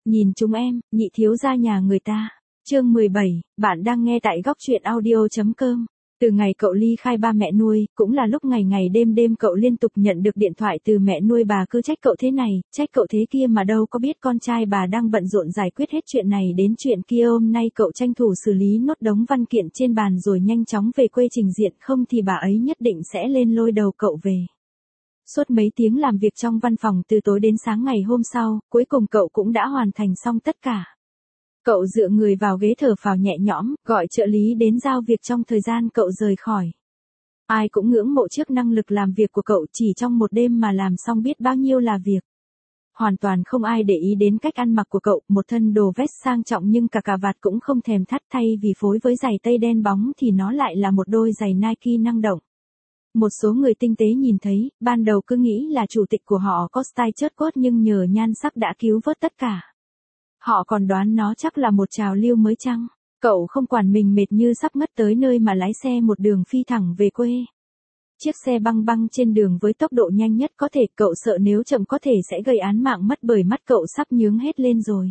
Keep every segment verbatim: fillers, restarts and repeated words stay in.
Nhìn chúng em, nhị thiếu gia nhà người ta. Chương mười bảy, bạn đang nghe tại góc truyện audio.com. Từ ngày cậu ly khai ba mẹ nuôi, cũng là lúc ngày ngày đêm đêm cậu liên tục nhận được điện thoại từ mẹ nuôi bà cứ trách cậu thế này, trách cậu thế kia mà đâu có biết con trai bà đang bận rộn giải quyết hết chuyện này đến chuyện kia. Hôm nay cậu tranh thủ xử lý nốt đống văn kiện trên bàn rồi nhanh chóng về quê trình diện, không thì bà ấy nhất định sẽ lên lôi đầu cậu về. Suốt mấy tiếng làm việc trong văn phòng từ tối đến sáng ngày hôm sau, cuối cùng cậu cũng đã hoàn thành xong tất cả. Cậu dựa người vào ghế thở phào nhẹ nhõm, gọi trợ lý đến giao việc trong thời gian cậu rời khỏi. Ai cũng ngưỡng mộ trước năng lực làm việc của cậu, chỉ trong một đêm mà làm xong biết bao nhiêu là việc. Hoàn toàn không ai để ý đến cách ăn mặc của cậu, một thân đồ vest sang trọng nhưng cả cà vạt cũng không thèm thắt, thay vì phối với giày tây đen bóng thì nó lại là một đôi giày Nike năng động. Một số người tinh tế nhìn thấy, ban đầu cứ nghĩ là chủ tịch của họ có style chớt quớt nhưng nhờ nhan sắc đã cứu vớt tất cả. Họ còn đoán nó chắc là một trào lưu mới chăng. Cậu không quản mình mệt như sắp ngất tới nơi mà lái xe một đường phi thẳng về quê. Chiếc xe băng băng trên đường với tốc độ nhanh nhất có thể, cậu sợ nếu chậm có thể sẽ gây án mạng mất bởi mắt cậu sắp nhướng hết lên rồi.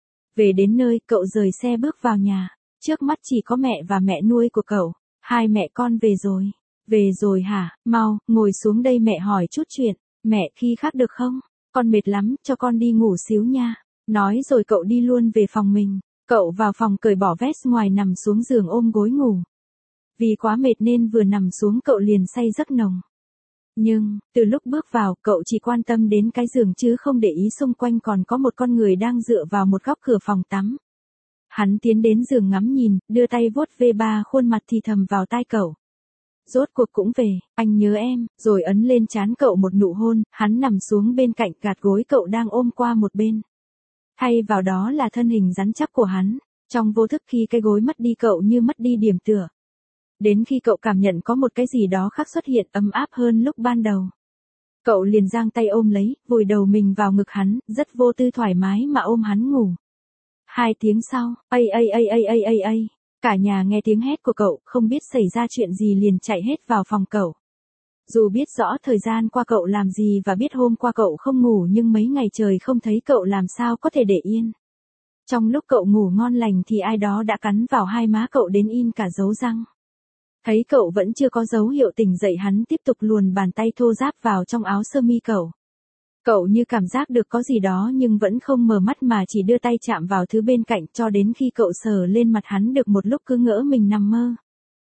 Về đến nơi, cậu rời xe bước vào nhà. Trước mắt chỉ có mẹ và mẹ nuôi của cậu. Hai mẹ con về rồi. Về rồi hả, mau, ngồi xuống đây mẹ hỏi chút chuyện. Mẹ, khi khác được không? Con mệt lắm, cho con đi ngủ xíu nha. Nói rồi cậu đi luôn về phòng mình. Cậu vào phòng cởi bỏ vest ngoài nằm xuống giường ôm gối ngủ. Vì quá mệt nên vừa nằm xuống cậu liền say giấc nồng. Nhưng, từ lúc bước vào, cậu chỉ quan tâm đến cái giường chứ không để ý xung quanh còn có một con người đang dựa vào một góc cửa phòng tắm. Hắn tiến đến giường ngắm nhìn, đưa tay vuốt ve ba khuôn mặt thì thầm vào tai cậu. Rốt cuộc cũng về, anh nhớ em, rồi ấn lên trán cậu một nụ hôn, hắn nằm xuống bên cạnh gạt gối cậu đang ôm qua một bên. Thay vào đó là thân hình rắn chắc của hắn, trong vô thức khi cái gối mất đi cậu như mất đi điểm tựa. Đến khi cậu cảm nhận có một cái gì đó khác xuất hiện ấm áp hơn lúc ban đầu. Cậu liền giang tay ôm lấy, vùi đầu mình vào ngực hắn, rất vô tư thoải mái mà ôm hắn ngủ. Hai tiếng sau, ây ây ây ây ây ây ây. Cả nhà nghe tiếng hét của cậu, không biết xảy ra chuyện gì liền chạy hết vào phòng cậu. Dù biết rõ thời gian qua cậu làm gì và biết hôm qua cậu không ngủ nhưng mấy ngày trời không thấy cậu làm sao có thể để yên. Trong lúc cậu ngủ ngon lành thì ai đó đã cắn vào hai má cậu đến in cả dấu răng. Thấy cậu vẫn chưa có dấu hiệu tỉnh dậy hắn tiếp tục luồn bàn tay thô ráp vào trong áo sơ mi cậu. Cậu như cảm giác được có gì đó nhưng vẫn không mở mắt mà chỉ đưa tay chạm vào thứ bên cạnh cho đến khi cậu sờ lên mặt hắn được một lúc cứ ngỡ mình nằm mơ.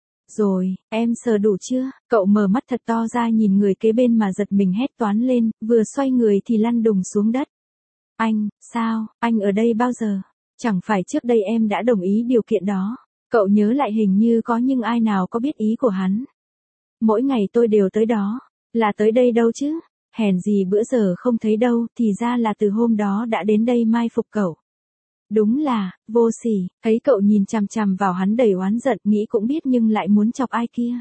Rồi, em sờ đủ chưa? Cậu mở mắt thật to ra nhìn người kế bên mà giật mình hét toáng lên, vừa xoay người thì lăn đùng xuống đất. Anh, sao, anh ở đây bao giờ? Chẳng phải trước đây em đã đồng ý điều kiện đó. Cậu nhớ lại hình như có nhưng ai nào có biết ý của hắn. Mỗi ngày tôi đều tới đó. Là tới đây đâu chứ? Hèn gì bữa giờ không thấy đâu, thì ra là từ hôm đó đã đến đây mai phục cậu. Đúng là, vô sỉ, thấy cậu nhìn chằm chằm vào hắn đầy oán giận, nghĩ cũng biết nhưng lại muốn chọc ai kia.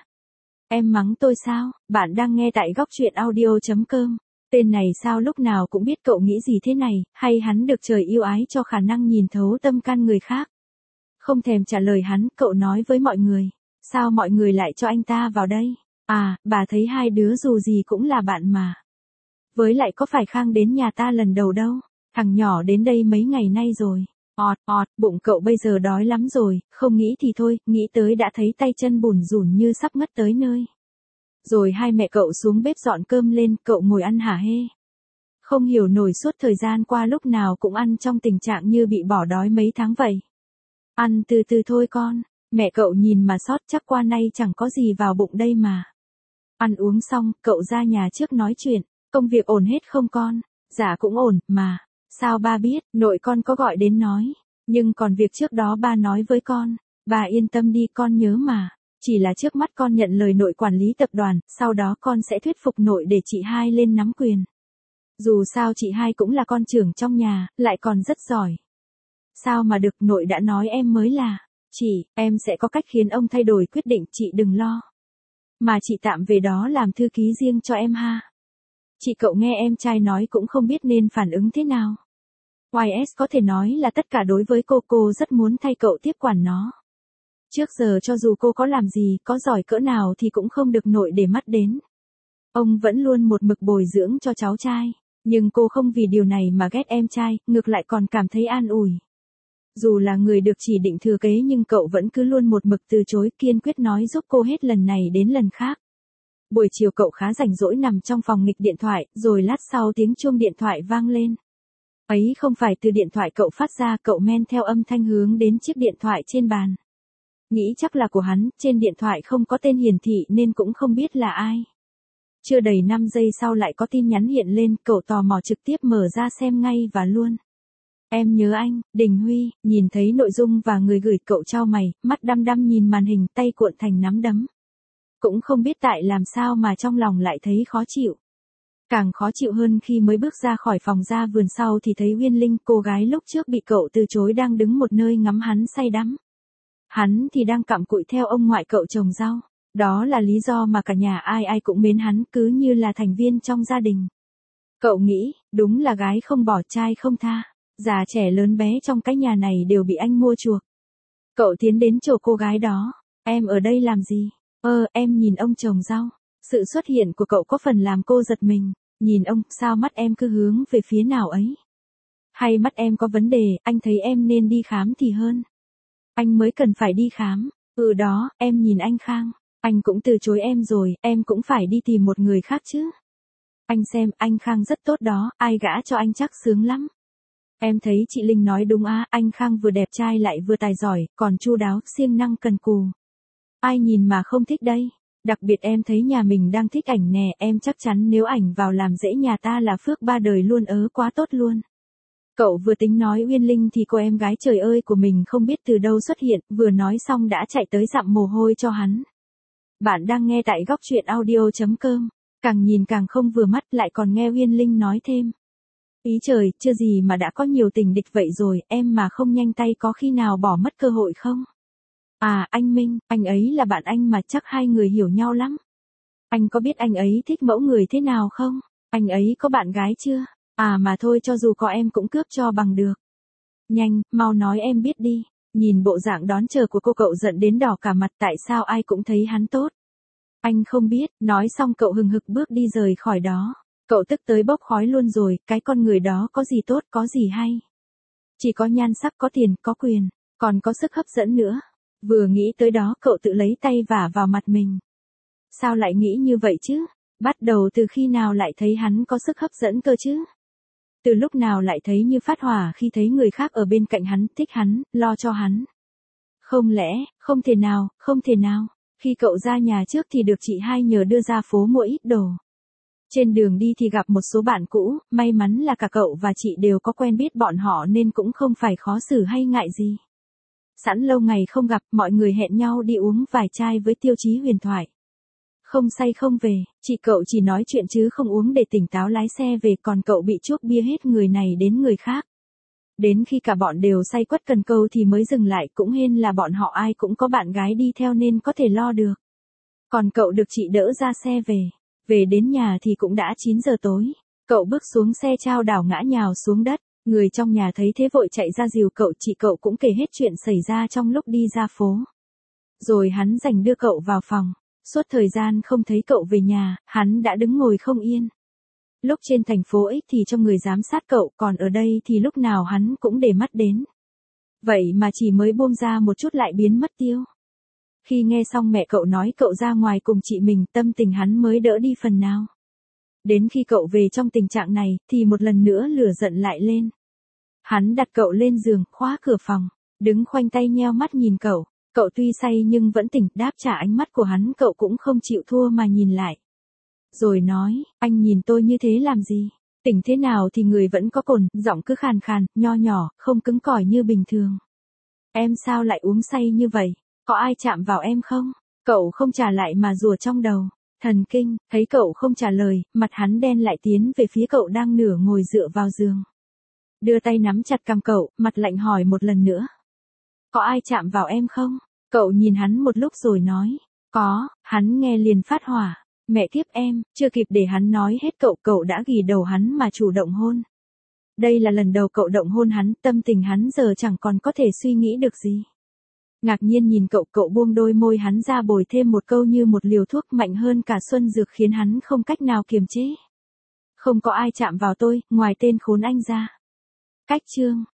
Em mắng tôi sao? Bạn đang nghe tại góc truyện audio.com. Tên này sao lúc nào cũng biết cậu nghĩ gì thế này, hay hắn được trời yêu ái cho khả năng nhìn thấu tâm can người khác. Không thèm trả lời hắn, cậu nói với mọi người. Sao mọi người lại cho anh ta vào đây? À, bà thấy hai đứa dù gì cũng là bạn mà. Với lại có phải Khang đến nhà ta lần đầu đâu, thằng nhỏ đến đây mấy ngày nay rồi. Ọt, ọt, bụng cậu bây giờ đói lắm rồi, không nghĩ thì thôi, nghĩ tới đã thấy tay chân bủn rủn như sắp ngất tới nơi. Rồi hai mẹ cậu xuống bếp dọn cơm lên, cậu ngồi ăn hả hê. Không hiểu nổi suốt thời gian qua lúc nào cũng ăn trong tình trạng như bị bỏ đói mấy tháng vậy. Ăn từ từ thôi con, mẹ cậu nhìn mà sót chắc qua nay chẳng có gì vào bụng đây mà. Ăn uống xong, cậu ra nhà trước nói chuyện. Công việc ổn hết không con? Dạ cũng ổn, mà. Sao ba biết, nội con có gọi đến nói. Nhưng còn việc trước đó ba nói với con. Bà yên tâm đi con nhớ mà. Chỉ là trước mắt con nhận lời nội quản lý tập đoàn, sau đó con sẽ thuyết phục nội để chị hai lên nắm quyền. Dù sao chị hai cũng là con trưởng trong nhà, lại còn rất giỏi. Sao mà được, nội đã nói em mới là. Chị, em sẽ có cách khiến ông thay đổi quyết định, chị đừng lo. Mà chị tạm về đó làm thư ký riêng cho em ha. Chị cậu nghe em trai nói cũng không biết nên phản ứng thế nào. i ét có thể nói là tất cả đối với cô, cô rất muốn thay cậu tiếp quản nó. Trước giờ cho dù cô có làm gì, có giỏi cỡ nào thì cũng không được nội để mắt đến. Ông vẫn luôn một mực bồi dưỡng cho cháu trai. Nhưng cô không vì điều này mà ghét em trai, ngược lại còn cảm thấy an ủi. Dù là người được chỉ định thừa kế nhưng cậu vẫn cứ luôn một mực từ chối, kiên quyết nói giúp cô hết lần này đến lần khác. Buổi chiều cậu khá rảnh rỗi nằm trong phòng nghịch điện thoại, rồi lát sau tiếng chuông điện thoại vang lên. Ấy không phải từ điện thoại cậu phát ra, cậu men theo âm thanh hướng đến chiếc điện thoại trên bàn. Nghĩ chắc là của hắn, trên điện thoại không có tên hiển thị nên cũng không biết là ai. Chưa đầy năm giây sau lại có tin nhắn hiện lên, cậu tò mò trực tiếp mở ra xem ngay và luôn. Em nhớ anh, Đình Huy. Nhìn thấy nội dung và người gửi, cậu chau mày, mắt đăm đăm nhìn màn hình, tay cuộn thành nắm đấm. Cũng không biết tại làm sao mà trong lòng lại thấy khó chịu. Càng khó chịu hơn khi mới bước ra khỏi phòng ra vườn sau thì thấy Uyên Linh, cô gái lúc trước bị cậu từ chối đang đứng một nơi ngắm hắn say đắm. Hắn thì đang cặm cụi theo ông ngoại cậu trồng rau. Đó là lý do mà cả nhà ai ai cũng mến hắn, cứ như là thành viên trong gia đình. Cậu nghĩ, đúng là gái không bỏ trai không tha. Già trẻ lớn bé trong cái nhà này đều bị anh mua chuộc. Cậu tiến đến chỗ cô gái đó. Em ở đây làm gì? Ơ, em nhìn ông trồng rau. Sự xuất hiện của cậu có phần làm cô giật mình. Nhìn ông, sao mắt em cứ hướng về phía nào ấy? Hay mắt em có vấn đề, anh thấy em nên đi khám thì hơn. Anh mới cần phải đi khám. Ừ đó, em nhìn anh Khang. Anh cũng từ chối em rồi, em cũng phải đi tìm một người khác chứ. Anh xem, anh Khang rất tốt đó, ai gả cho anh chắc sướng lắm. Em thấy chị Linh nói đúng á, anh Khang vừa đẹp trai lại vừa tài giỏi, còn chu đáo, siêng năng cần cù. Ai nhìn mà không thích đây. Đặc biệt em thấy nhà mình đang thích ảnh nè, em chắc chắn nếu ảnh vào làm rễ nhà ta là phước ba đời luôn, ớ quá tốt luôn. Cậu vừa tính nói Uyên Linh thì cô em gái trời ơi của mình không biết từ đâu xuất hiện, vừa nói xong đã chạy tới dặm mồ hôi cho hắn. Bạn đang nghe tại góc truyện audio chấm com. Càng nhìn càng không vừa mắt, lại còn nghe Uyên Linh nói thêm. Ý trời, chưa gì mà đã có nhiều tình địch vậy rồi, em mà không nhanh tay có khi nào bỏ mất cơ hội không? À, anh Minh, anh ấy là bạn anh mà, chắc hai người hiểu nhau lắm. Anh có biết anh ấy thích mẫu người thế nào không? Anh ấy có bạn gái chưa? À mà thôi, cho dù có em cũng cướp cho bằng được. Nhanh, mau nói em biết đi. Nhìn bộ dạng đón chờ của cô, cậu giận đến đỏ cả mặt, tại sao ai cũng thấy hắn tốt. Anh không biết, nói xong cậu hừng hực bước đi rời khỏi đó. Cậu tức tới bốc khói luôn rồi, cái con người đó có gì tốt, có gì hay. Chỉ có nhan sắc, có tiền, có quyền, còn có sức hấp dẫn nữa. Vừa nghĩ tới đó cậu tự lấy tay vả vào mặt mình. Sao lại nghĩ như vậy chứ? Bắt đầu từ khi nào lại thấy hắn có sức hấp dẫn cơ chứ? Từ lúc nào lại thấy như phát hỏa khi thấy người khác ở bên cạnh hắn, thích hắn, lo cho hắn? Không lẽ, không thể nào, không thể nào. Khi cậu ra nhà trước thì được chị hai nhờ đưa ra phố mua ít đồ. Trên đường đi thì gặp một số bạn cũ, may mắn là cả cậu và chị đều có quen biết bọn họ nên cũng không phải khó xử hay ngại gì. Sẵn lâu ngày không gặp, mọi người hẹn nhau đi uống vài chai với tiêu chí huyền thoại. Không say không về, chị cậu chỉ nói chuyện chứ không uống để tỉnh táo lái xe về, còn cậu bị chuốc bia hết người này đến người khác. Đến khi cả bọn đều say quất cần câu thì mới dừng lại, cũng hên là bọn họ ai cũng có bạn gái đi theo nên có thể lo được. Còn cậu được chị đỡ ra xe về. Về đến nhà thì cũng đã chín giờ tối. Cậu bước xuống xe chao đảo ngã nhào xuống đất. Người trong nhà thấy thế vội chạy ra dìu cậu, chị cậu cũng kể hết chuyện xảy ra trong lúc đi ra phố. Rồi hắn dành đưa cậu vào phòng. Suốt thời gian không thấy cậu về nhà, hắn đã đứng ngồi không yên. Lúc trên thành phố X thì cho người giám sát cậu, còn ở đây thì lúc nào hắn cũng để mắt đến. Vậy mà chỉ mới buông ra một chút lại biến mất tiêu. Khi nghe xong mẹ cậu nói cậu ra ngoài cùng chị mình, tâm tình hắn mới đỡ đi phần nào. Đến khi cậu về trong tình trạng này, thì một lần nữa lửa giận lại lên. Hắn đặt cậu lên giường, khóa cửa phòng, đứng khoanh tay nheo mắt nhìn cậu. Cậu tuy say nhưng vẫn tỉnh, đáp trả ánh mắt của hắn, cậu cũng không chịu thua mà nhìn lại. Rồi nói, anh nhìn tôi như thế làm gì? Tỉnh thế nào thì người vẫn có cồn, giọng cứ khàn khàn, nho nhỏ, không cứng cỏi như bình thường. Em sao lại uống say như vậy? Có ai chạm vào em không? Cậu không trả lại mà rủa trong đầu. Thần kinh, thấy cậu không trả lời, mặt hắn đen lại, tiến về phía cậu đang nửa ngồi dựa vào giường. Đưa tay nắm chặt cằm cậu, mặt lạnh hỏi một lần nữa. Có ai chạm vào em không? Cậu nhìn hắn một lúc rồi nói. Có, hắn nghe liền phát hỏa. Mẹ kiếp em, chưa kịp để hắn nói hết cậu, cậu đã ghì đầu hắn mà chủ động hôn. Đây là lần đầu cậu động hôn hắn, tâm tình hắn giờ chẳng còn có thể suy nghĩ được gì. Ngạc nhiên nhìn cậu, cậu buông đôi môi hắn ra, bồi thêm một câu như một liều thuốc mạnh hơn cả xuân dược khiến hắn không cách nào kiềm chế. Không có ai chạm vào tôi, ngoài tên khốn anh ra. Cách chương.